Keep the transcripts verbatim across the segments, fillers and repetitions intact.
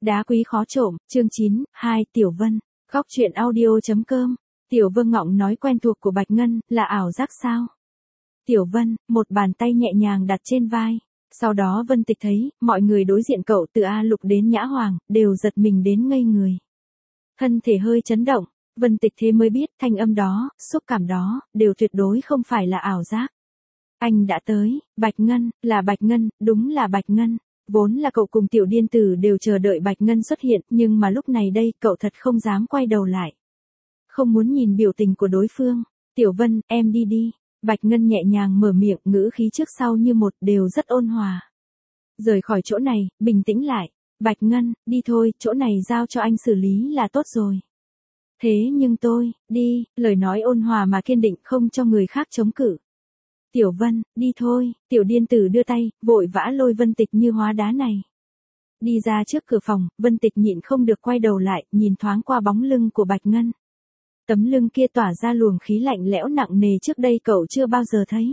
Đá quý khó trộm, chương chín, hai, Tiểu Vân, góc truyện audio.com. Tiểu Vương Ngọng nói quen thuộc của Bạch Ngân, là ảo giác sao? Tiểu Vân, một bàn tay nhẹ nhàng đặt trên vai. Sau đó Vân Tịch thấy, mọi người đối diện cậu từ A Lục đến Nhã Hoàng, đều giật mình đến ngây người. Thân thể hơi chấn động, Vân Tịch thế mới biết, thanh âm đó, xúc cảm đó, đều tuyệt đối không phải là ảo giác. Anh đã tới, Bạch Ngân, là Bạch Ngân, đúng là Bạch Ngân. Vốn là cậu cùng Tiểu Điên Tử đều chờ đợi Bạch Ngân xuất hiện, nhưng mà lúc này đây, cậu thật không dám quay đầu lại. Không muốn nhìn biểu tình của đối phương. Tiểu Vân, em đi đi. Bạch Ngân nhẹ nhàng mở miệng, ngữ khí trước sau như một, đều rất ôn hòa. Rời khỏi chỗ này, bình tĩnh lại. Bạch Ngân, đi thôi, chỗ này giao cho anh xử lý là tốt rồi. Thế nhưng tôi, đi, lời nói ôn hòa mà kiên định, không cho người khác chống cự. Tiểu Vân, đi thôi. Tiểu Điên Tử đưa tay, vội vã lôi Vân Tịch như hóa đá này. Đi ra trước cửa phòng, Vân Tịch nhịn không được quay đầu lại, nhìn thoáng qua bóng lưng của Bạch Ngân. Tấm lưng kia tỏa ra luồng khí lạnh lẽo nặng nề trước đây cậu chưa bao giờ thấy.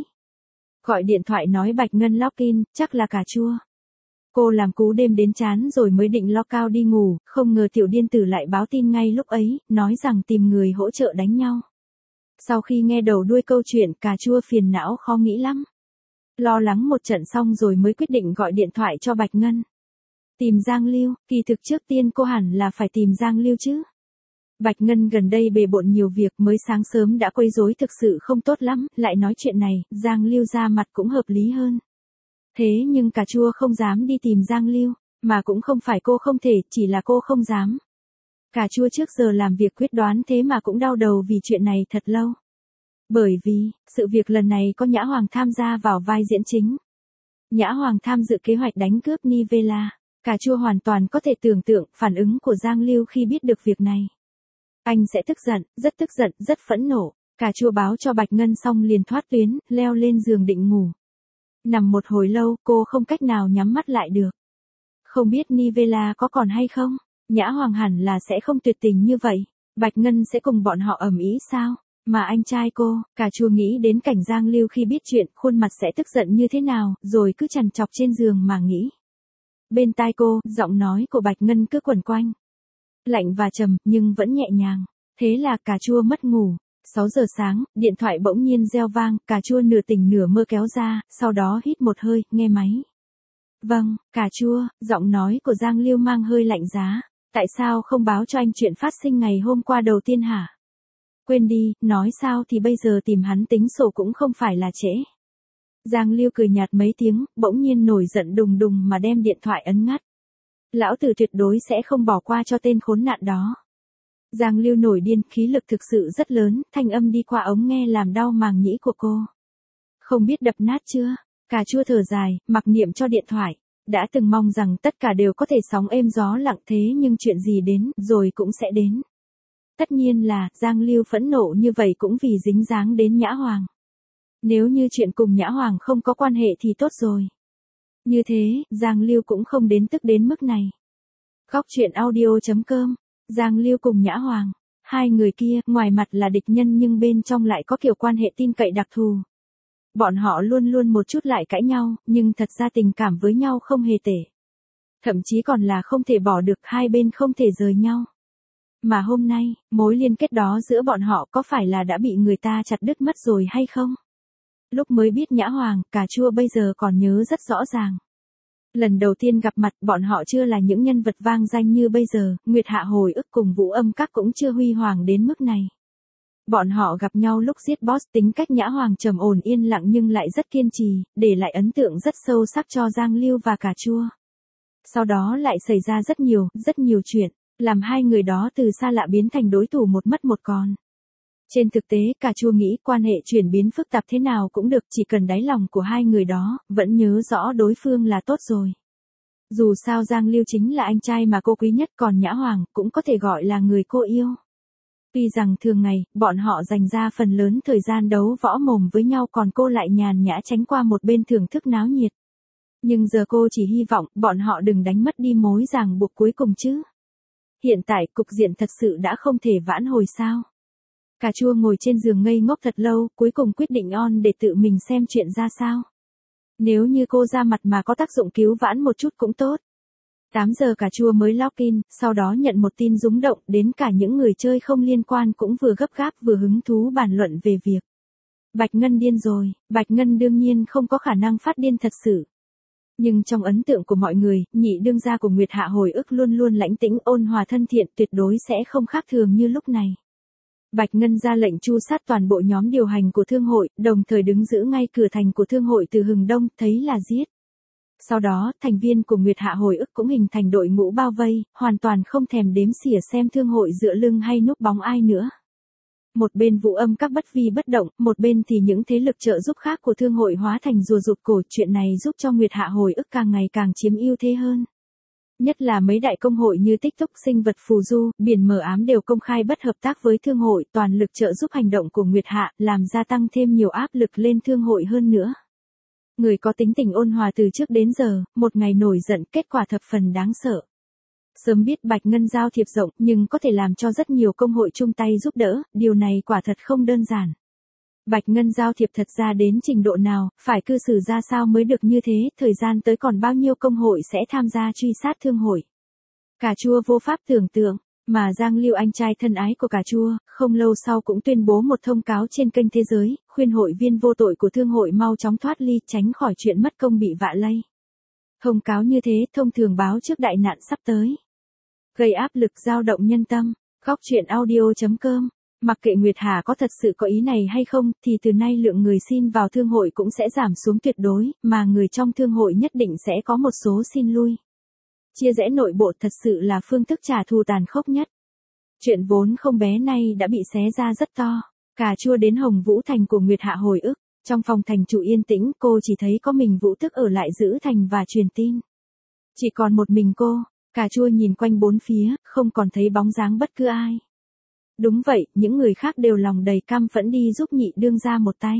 Gọi điện thoại nói Bạch Ngân login, chắc là cà chua. Cô làm cú đêm đến chán rồi mới định log out đi ngủ, không ngờ Tiểu Điên Tử lại báo tin ngay lúc ấy, nói rằng tìm người hỗ trợ đánh nhau. Sau khi nghe đầu đuôi câu chuyện, cà chua phiền não khó nghĩ lắm. Lo lắng một trận xong rồi mới quyết định gọi điện thoại cho Bạch Ngân. Tìm Giang Lưu, kỳ thực trước tiên cô hẳn là phải tìm Giang Lưu chứ. Bạch Ngân gần đây bề bộn nhiều việc, mới sáng sớm đã quấy rối thực sự không tốt lắm, lại nói chuyện này, Giang Lưu ra mặt cũng hợp lý hơn. Thế nhưng cà chua không dám đi tìm Giang Lưu, mà cũng không phải cô không thể, chỉ là cô không dám. Cà chua trước giờ làm việc quyết đoán thế mà cũng đau đầu vì chuyện này thật lâu. Bởi vì, sự việc lần này có Nhã Hoàng tham gia vào vai diễn chính. Nhã Hoàng tham dự kế hoạch đánh cướp Nivella. Cà chua hoàn toàn có thể tưởng tượng phản ứng của Giang Lưu khi biết được việc này. Anh sẽ tức giận, rất tức giận, rất phẫn nộ. Cà chua báo cho Bạch Ngân xong liền thoát tuyến, leo lên giường định ngủ. Nằm một hồi lâu, cô không cách nào nhắm mắt lại được. Không biết Nivella có còn hay không? Nhã Hoàng hẳn là sẽ không tuyệt tình như vậy. Bạch Ngân sẽ cùng bọn họ ầm ĩ sao? Mà anh trai cô, cà chua nghĩ đến cảnh Giang Lưu khi biết chuyện, khuôn mặt sẽ tức giận như thế nào, rồi cứ trằn trọc trên giường mà nghĩ. Bên tai cô, giọng nói của Bạch Ngân cứ quẩn quanh. Lạnh và trầm, nhưng vẫn nhẹ nhàng. Thế là cà chua mất ngủ. sáu giờ sáng, điện thoại bỗng nhiên reo vang, cà chua nửa tỉnh nửa mơ kéo ra, sau đó hít một hơi, nghe máy. Vâng, cà chua, giọng nói của Giang Lưu mang hơi lạnh giá. Tại sao không báo cho anh chuyện phát sinh ngày hôm qua đầu tiên hả? Quên đi, nói sao thì bây giờ tìm hắn tính sổ cũng không phải là trễ. Giang Lưu cười nhạt mấy tiếng, bỗng nhiên nổi giận đùng đùng mà đem điện thoại ấn ngắt. Lão tử tuyệt đối sẽ không bỏ qua cho tên khốn nạn đó. Giang Lưu nổi điên, khí lực thực sự rất lớn, thanh âm đi qua ống nghe làm đau màng nhĩ của cô. Không biết đập nát chưa? Cà chua thở dài, mặc niệm cho điện thoại. Đã từng mong rằng tất cả đều có thể sóng êm gió lặng thế nhưng chuyện gì đến, rồi cũng sẽ đến. Tất nhiên là, Giang Lưu phẫn nộ như vậy cũng vì dính dáng đến Nhã Hoàng. Nếu như chuyện cùng Nhã Hoàng không có quan hệ thì tốt rồi. Như thế, Giang Lưu cũng không đến tức đến mức này. Góc truyện audio.com, Giang Lưu cùng Nhã Hoàng. Hai người kia, ngoài mặt là địch nhân nhưng bên trong lại có kiểu quan hệ tin cậy đặc thù. Bọn họ luôn luôn một chút lại cãi nhau, nhưng thật ra tình cảm với nhau không hề tệ. Thậm chí còn là không thể bỏ được, hai bên không thể rời nhau. Mà hôm nay, mối liên kết đó giữa bọn họ có phải là đã bị người ta chặt đứt mất rồi hay không? Lúc mới biết Nhã Hoàng, cà chua bây giờ còn nhớ rất rõ ràng. Lần đầu tiên gặp mặt, bọn họ chưa là những nhân vật vang danh như bây giờ, Nguyệt Hạ hồi ức cùng Vũ Âm Các cũng chưa huy hoàng đến mức này. Bọn họ gặp nhau lúc giết boss, tính cách Nhã Hoàng trầm ổn yên lặng nhưng lại rất kiên trì, để lại ấn tượng rất sâu sắc cho Giang Lưu và cà chua. Sau đó lại xảy ra rất nhiều, rất nhiều chuyện, làm hai người đó từ xa lạ biến thành đối thủ một mất một còn. Trên thực tế, cà chua nghĩ quan hệ chuyển biến phức tạp thế nào cũng được, chỉ cần đáy lòng của hai người đó, vẫn nhớ rõ đối phương là tốt rồi. Dù sao Giang Lưu chính là anh trai mà cô quý nhất, còn Nhã Hoàng cũng có thể gọi là người cô yêu. Tuy rằng thường ngày, bọn họ dành ra phần lớn thời gian đấu võ mồm với nhau còn cô lại nhàn nhã tránh qua một bên thưởng thức náo nhiệt. Nhưng giờ cô chỉ hy vọng bọn họ đừng đánh mất đi mối ràng buộc cuối cùng chứ. Hiện tại cục diện thật sự đã không thể vãn hồi sao. Cà chua ngồi trên giường ngây ngốc thật lâu, cuối cùng quyết định on để tự mình xem chuyện ra sao. Nếu như cô ra mặt mà có tác dụng cứu vãn một chút cũng tốt. tám giờ cà chua mới login, sau đó nhận một tin rúng động, đến cả những người chơi không liên quan cũng vừa gấp gáp vừa hứng thú bàn luận về việc Bạch Ngân điên rồi. Bạch Ngân đương nhiên không có khả năng phát điên thật sự. Nhưng trong ấn tượng của mọi người, nhị đương gia của Nguyệt Hạ hồi ức luôn luôn lãnh tĩnh, ôn hòa thân thiện, tuyệt đối sẽ không khác thường như lúc này. Bạch Ngân ra lệnh tru sát toàn bộ nhóm điều hành của thương hội, đồng thời đứng giữ ngay cửa thành của thương hội từ hừng đông, thấy là giết. Sau đó, thành viên của Nguyệt Hạ hồi ức cũng hình thành đội ngũ bao vây, hoàn toàn không thèm đếm xỉa xem thương hội dựa lưng hay núp bóng ai nữa. Một bên Vũ Âm các bất vi bất động, một bên thì những thế lực trợ giúp khác của thương hội hóa thành rùa rụt cổ, chuyện này giúp cho Nguyệt Hạ hồi ức càng ngày càng chiếm ưu thế hơn. Nhất là mấy đại công hội như Tích Túc, Sinh vật Phù Du, Biển Mờ Ám đều công khai bất hợp tác với thương hội, toàn lực trợ giúp hành động của Nguyệt Hạ, làm gia tăng thêm nhiều áp lực lên thương hội hơn nữa. Người có tính tình ôn hòa từ trước đến giờ, một ngày nổi giận, kết quả thập phần đáng sợ. Sớm biết Bạch Ngân giao thiệp rộng nhưng có thể làm cho rất nhiều công hội chung tay giúp đỡ, điều này quả thật không đơn giản. Bạch Ngân giao thiệp thật ra đến trình độ nào, phải cư xử ra sao mới được như thế, thời gian tới còn bao nhiêu công hội sẽ tham gia truy sát thương hội. Cà chua vô pháp tưởng tượng, mà Giang Lưu anh trai thân ái của cà chua, không lâu sau cũng tuyên bố một thông cáo trên kênh thế giới, khuyên hội viên vô tội của thương hội mau chóng thoát ly, tránh khỏi chuyện mất công bị vạ lây. Thông cáo như thế thông thường báo trước đại nạn sắp tới. Gây áp lực dao động nhân tâm. Góc truyện audio chấm com. Mặc kệ Nguyệt Hà có thật sự có ý này hay không, thì từ nay lượng người xin vào thương hội cũng sẽ giảm xuống tuyệt đối, mà người trong thương hội nhất định sẽ có một số xin lui. Chia rẽ nội bộ thật sự là phương thức trả thù tàn khốc nhất. Chuyện vốn không bé nay đã bị xé ra rất to. Cà chua đến Hồng Vũ Thành của Nguyệt Hạ hồi ức. Trong phòng thành chủ yên tĩnh, cô chỉ thấy có mình Vũ Tức ở lại giữ thành và truyền tin. Chỉ còn một mình cô. Cà chua nhìn quanh bốn phía, không còn thấy bóng dáng bất cứ ai. Đúng vậy, những người khác đều lòng đầy căm phẫn đi giúp nhị đương gia một tay.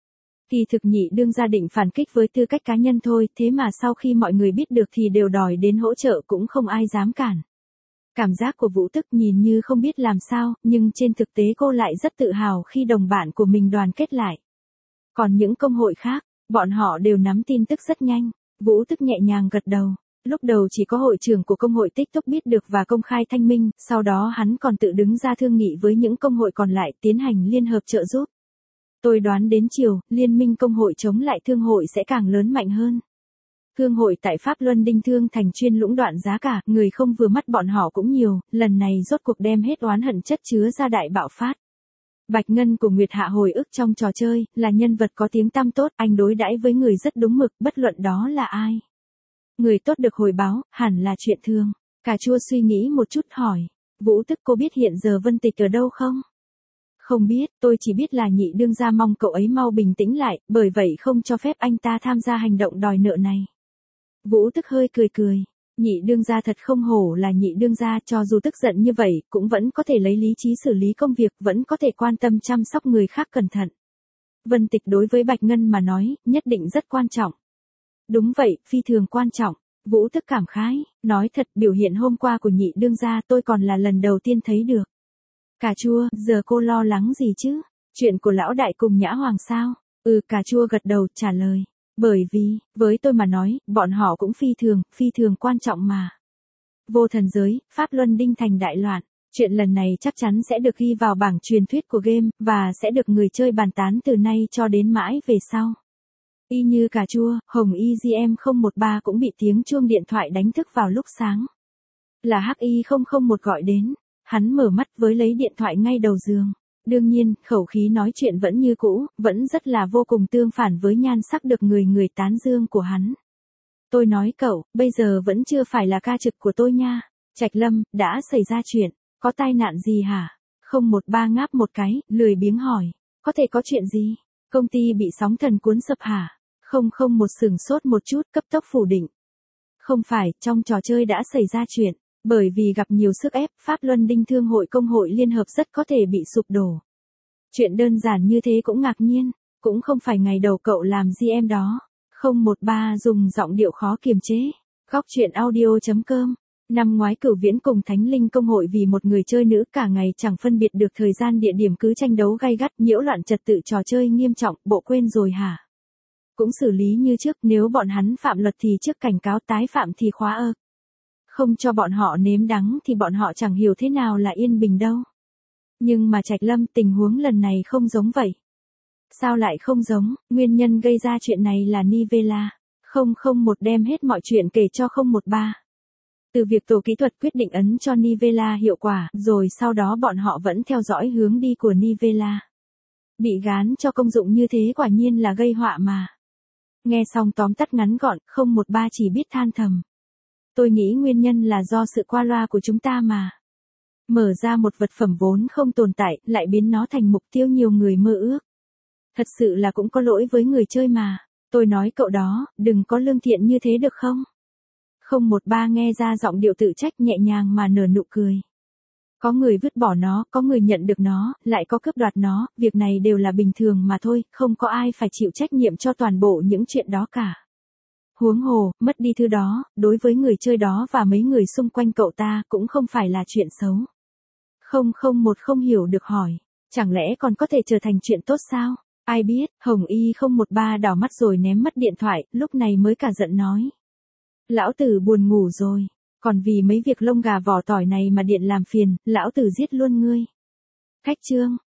Kỳ thực nhị đương gia định phản kích với tư cách cá nhân thôi, thế mà sau khi mọi người biết được thì đều đòi đến hỗ trợ, cũng không ai dám cản. Cảm giác của Vũ Tức nhìn như không biết làm sao, nhưng trên thực tế cô lại rất tự hào khi đồng bạn của mình đoàn kết lại. Còn những công hội khác, bọn họ đều nắm tin tức rất nhanh. Vũ Tức nhẹ nhàng gật đầu. Lúc đầu chỉ có hội trưởng của công hội Tích Túc biết được và công khai thanh minh, sau đó hắn còn tự đứng ra thương nghị với những công hội còn lại, tiến hành liên hợp trợ giúp. Tôi đoán đến chiều, liên minh công hội chống lại thương hội sẽ càng lớn mạnh hơn. Thương hội tại Pháp Luân Đinh Thương Thành chuyên lũng đoạn giá cả, người không vừa mắt bọn họ cũng nhiều, lần này rốt cuộc đem hết oán hận chất chứa ra đại bạo phát. Bạch Ngân của Nguyệt Hạ hồi ức trong trò chơi, là nhân vật có tiếng tăm tốt, anh đối đãi với người rất đúng mực, bất luận đó là ai. Người tốt được hồi báo, hẳn là chuyện thường. Cà chua suy nghĩ một chút hỏi. Vũ Tức, cô biết hiện giờ Vân Tịch ở đâu không? Không biết, tôi chỉ biết là nhị đương gia mong cậu ấy mau bình tĩnh lại, bởi vậy không cho phép anh ta tham gia hành động đòi nợ này. Vũ Tức hơi cười cười. Nhị đương gia thật không hổ là nhị đương gia, cho dù tức giận như vậy, cũng vẫn có thể lấy lý trí xử lý công việc, vẫn có thể quan tâm chăm sóc người khác cẩn thận. Vân Tịch đối với Bạch Ngân mà nói, nhất định rất quan trọng. Đúng vậy, phi thường quan trọng. Vũ Tức cảm khái, nói thật, biểu hiện hôm qua của nhị đương gia tôi còn là lần đầu tiên thấy được. Cà chua, giờ cô lo lắng gì chứ? Chuyện của lão đại cùng Nhã Hoàng sao? Ừ, cà chua gật đầu, trả lời. Bởi vì, với tôi mà nói, bọn họ cũng phi thường, phi thường quan trọng mà. Vô thần giới, Pháp Luân Đinh Thành đại loạn. Chuyện lần này chắc chắn sẽ được ghi vào bảng truyền thuyết của game, và sẽ được người chơi bàn tán từ nay cho đến mãi về sau. Y như cà chua, Hồng Y G M không một ba cũng bị tiếng chuông điện thoại đánh thức vào lúc sáng. Là H Y không không một gọi đến. Hắn mở mắt với lấy điện thoại ngay đầu giường. Đương nhiên, khẩu khí nói chuyện vẫn như cũ, vẫn rất là vô cùng tương phản với nhan sắc được người người tán dương của hắn. Tôi nói cậu, bây giờ vẫn chưa phải là ca trực của tôi nha. Trạch Lâm, đã xảy ra chuyện, có tai nạn gì hả? không một ba ngáp một cái, lười biếng hỏi. Có thể có chuyện gì? Công ty bị sóng thần cuốn sập hả? không không một sửng sốt một chút, cấp tốc phủ định. Không phải, trong trò chơi đã xảy ra chuyện. Bởi vì gặp nhiều sức ép, Pháp Luân Đinh Thương hội công hội liên hợp rất có thể bị sụp đổ. Chuyện đơn giản như thế cũng ngạc nhiên, cũng không phải ngày đầu cậu làm G M đó. không một ba dùng giọng điệu khó kiềm chế. Góc truyện audio chấm com. Năm ngoái Cửu Viễn cùng Thánh Linh công hội vì một người chơi nữ cả ngày chẳng phân biệt được thời gian địa điểm cứ tranh đấu gay gắt, nhiễu loạn trật tự trò chơi nghiêm trọng, bộ quên rồi hả? Cũng xử lý như trước, nếu bọn hắn phạm luật thì trước cảnh cáo, tái phạm thì khóa ơ. Không cho bọn họ nếm đắng thì bọn họ chẳng hiểu thế nào là yên bình đâu. Nhưng mà Trạch Lâm, tình huống lần này không giống vậy. Sao lại không giống? Nguyên nhân gây ra chuyện này là Nivela. không không một đem hết mọi chuyện kể cho không một ba. Từ việc tổ kỹ thuật quyết định ấn cho Nivela hiệu quả, rồi sau đó bọn họ vẫn theo dõi hướng đi của Nivela. Bị gán cho công dụng như thế quả nhiên là gây họa mà. Nghe xong tóm tắt ngắn gọn, không một ba chỉ biết than thầm. Tôi nghĩ nguyên nhân là do sự qua loa của chúng ta mà. Mở ra một vật phẩm vốn không tồn tại, lại biến nó thành mục tiêu nhiều người mơ ước. Thật sự là cũng có lỗi với người chơi mà. Tôi nói cậu đó, đừng có lương thiện như thế được không? không một ba nghe ra giọng điệu tự trách nhẹ nhàng mà nở nụ cười. Có người vứt bỏ nó, có người nhận được nó, lại có cướp đoạt nó, việc này đều là bình thường mà thôi, không có ai phải chịu trách nhiệm cho toàn bộ những chuyện đó cả. Huống hồ, mất đi thứ đó, đối với người chơi đó và mấy người xung quanh cậu ta cũng không phải là chuyện xấu. không không một không hiểu được hỏi, chẳng lẽ còn có thể trở thành chuyện tốt sao? Ai biết, Hồng Y không một ba đảo mắt rồi ném mất điện thoại, lúc này mới cả giận nói. Lão tử buồn ngủ rồi, còn vì mấy việc lông gà vỏ tỏi này mà điện làm phiền, lão tử giết luôn ngươi. Khách chương.